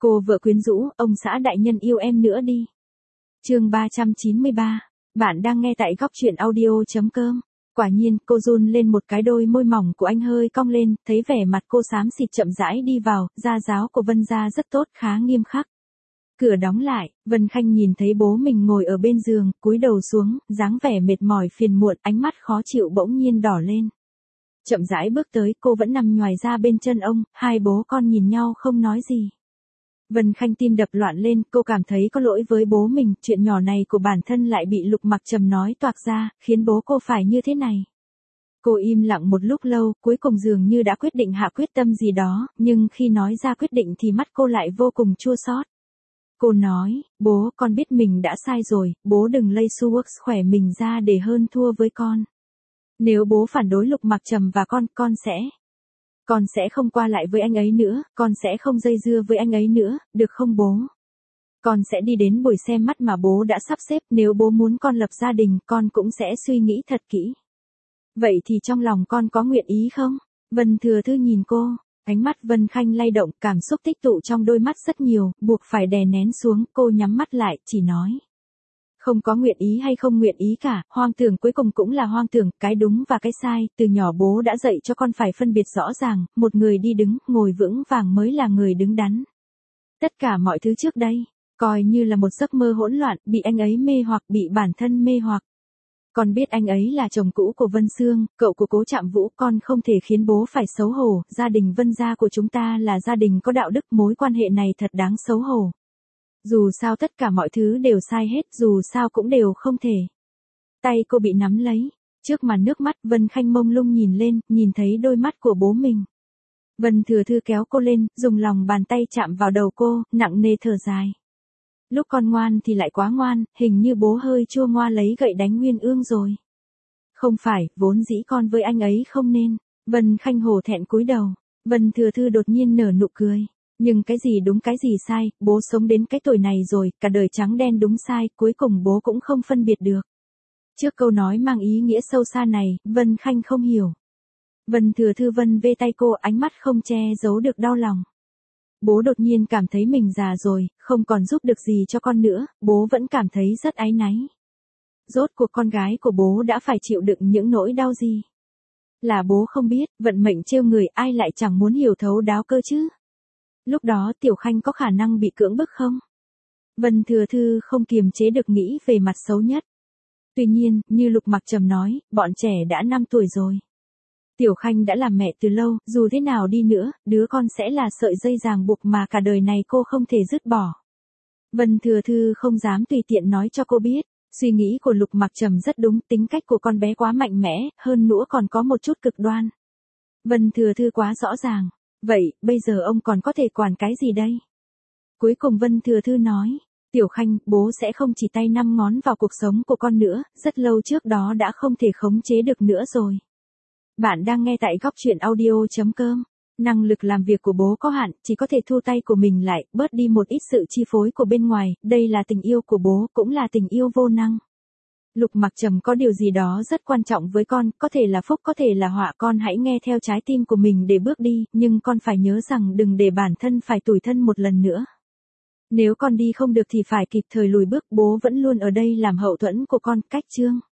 Cô vợ quyến rũ, ông xã đại nhân yêu em nữa đi. Chương 393. Bạn đang nghe tại góc truyện audio.com. Quả nhiên, cô run lên một cái, đôi môi mỏng của anh hơi cong lên, thấy vẻ mặt cô xám xịt chậm rãi đi vào, gia giáo của Vân gia rất tốt, khá nghiêm khắc. Cửa đóng lại, Vân Khanh nhìn thấy bố mình ngồi ở bên giường, cúi đầu xuống, dáng vẻ mệt mỏi phiền muộn, ánh mắt khó chịu bỗng nhiên đỏ lên. Chậm rãi bước tới, cô vẫn nằm nhoài ra bên chân ông, hai bố con nhìn nhau không nói gì. Vân Khanh tim đập loạn lên, cô cảm thấy có lỗi với bố mình, chuyện nhỏ này của bản thân lại bị Lục Mặc Trầm nói toạc ra, khiến bố cô phải như thế này. Cô im lặng một lúc lâu, cuối cùng dường như đã quyết định hạ quyết tâm gì đó, nhưng khi nói ra quyết định thì mắt cô lại vô cùng chua xót. Cô nói, bố, con biết mình đã sai rồi, bố đừng lay Suworks khỏe mình ra để hơn thua với con. Nếu bố phản đối Lục Mặc Trầm và con sẽ không qua lại với anh ấy nữa, con sẽ không dây dưa với anh ấy nữa, được không bố? Con sẽ đi đến buổi xem mắt mà bố đã sắp xếp, nếu bố muốn con lập gia đình, con cũng sẽ suy nghĩ thật kỹ. Vậy thì trong lòng con có nguyện ý không? Vân Thừa Thư nhìn cô, ánh mắt Vân Khanh lay động, cảm xúc tích tụ trong đôi mắt rất nhiều, buộc phải đè nén xuống, cô nhắm mắt lại, chỉ nói. Không có nguyện ý hay không nguyện ý cả, hoang tưởng cuối cùng cũng là hoang tưởng, cái đúng và cái sai, từ nhỏ bố đã dạy cho con phải phân biệt rõ ràng, một người đi đứng, ngồi vững vàng mới là người đứng đắn. Tất cả mọi thứ trước đây, coi như là một giấc mơ hỗn loạn, bị anh ấy mê hoặc, bị bản thân mê hoặc. Con biết anh ấy là chồng cũ của Vân Sương, cậu của Cố Trạm Vũ, con không thể khiến bố phải xấu hổ, gia đình Vân gia của chúng ta là gia đình có đạo đức, mối quan hệ này thật đáng xấu hổ. Dù sao tất cả mọi thứ đều sai hết, dù sao cũng đều không thể. Tay cô bị nắm lấy, trước màn nước mắt Vân Khanh mông lung nhìn lên, nhìn thấy đôi mắt của bố mình. Vân Thừa Thư kéo cô lên, dùng lòng bàn tay chạm vào đầu cô, nặng nề thở dài. Lúc con ngoan thì lại quá ngoan, hình như bố hơi chua ngoa lấy gậy đánh Nguyên Ương rồi. Không phải, vốn dĩ con với anh ấy không nên. Vân Khanh hổ thẹn cúi đầu. Vân Thừa Thư đột nhiên nở nụ cười. Nhưng cái gì đúng cái gì sai, bố sống đến cái tuổi này rồi, cả đời trắng đen đúng sai, cuối cùng bố cũng không phân biệt được. Trước câu nói mang ý nghĩa sâu xa này, Vân Khanh không hiểu. Vân Thừa Thư vân vê tay cô, ánh mắt không che giấu được đau lòng. Bố đột nhiên cảm thấy mình già rồi, không còn giúp được gì cho con nữa, bố vẫn cảm thấy rất áy náy. Rốt cuộc con gái của bố đã phải chịu đựng những nỗi đau gì? Là bố không biết, vận mệnh trêu người, ai lại chẳng muốn hiểu thấu đáo cơ chứ? Lúc đó Tiểu Khanh có khả năng bị cưỡng bức không? Vân Thừa Thư không kiềm chế được nghĩ về mặt xấu nhất. Tuy nhiên, như Lục Mặc Trầm nói, bọn trẻ đã 5 tuổi rồi. Tiểu Khanh đã làm mẹ từ lâu, dù thế nào đi nữa, đứa con sẽ là sợi dây ràng buộc mà cả đời này cô không thể dứt bỏ. Vân Thừa Thư không dám tùy tiện nói cho cô biết, suy nghĩ của Lục Mặc Trầm rất đúng, tính cách của con bé quá mạnh mẽ, hơn nữa còn có một chút cực đoan. Vân Thừa Thư quá rõ ràng. Vậy, bây giờ ông còn có thể quản cái gì đây? Cuối cùng Vân Thừa Thư nói, Tiểu Khanh, bố sẽ không chỉ tay 5 ngón vào cuộc sống của con nữa, rất lâu trước đó đã không thể khống chế được nữa rồi. Bạn đang nghe tại góc truyện audio.com. Năng lực làm việc của bố có hạn, chỉ có thể thu tay của mình lại, bớt đi một ít sự chi phối của bên ngoài, đây là tình yêu của bố, cũng là tình yêu vô năng. Lục Mặc Trầm có điều gì đó rất quan trọng với con, có thể là phúc có thể là họa, con hãy nghe theo trái tim của mình để bước đi, nhưng con phải nhớ rằng đừng để bản thân phải tủi thân một lần nữa. Nếu con đi không được thì phải kịp thời lùi bước, bố vẫn luôn ở đây làm hậu thuẫn của con, cách chương.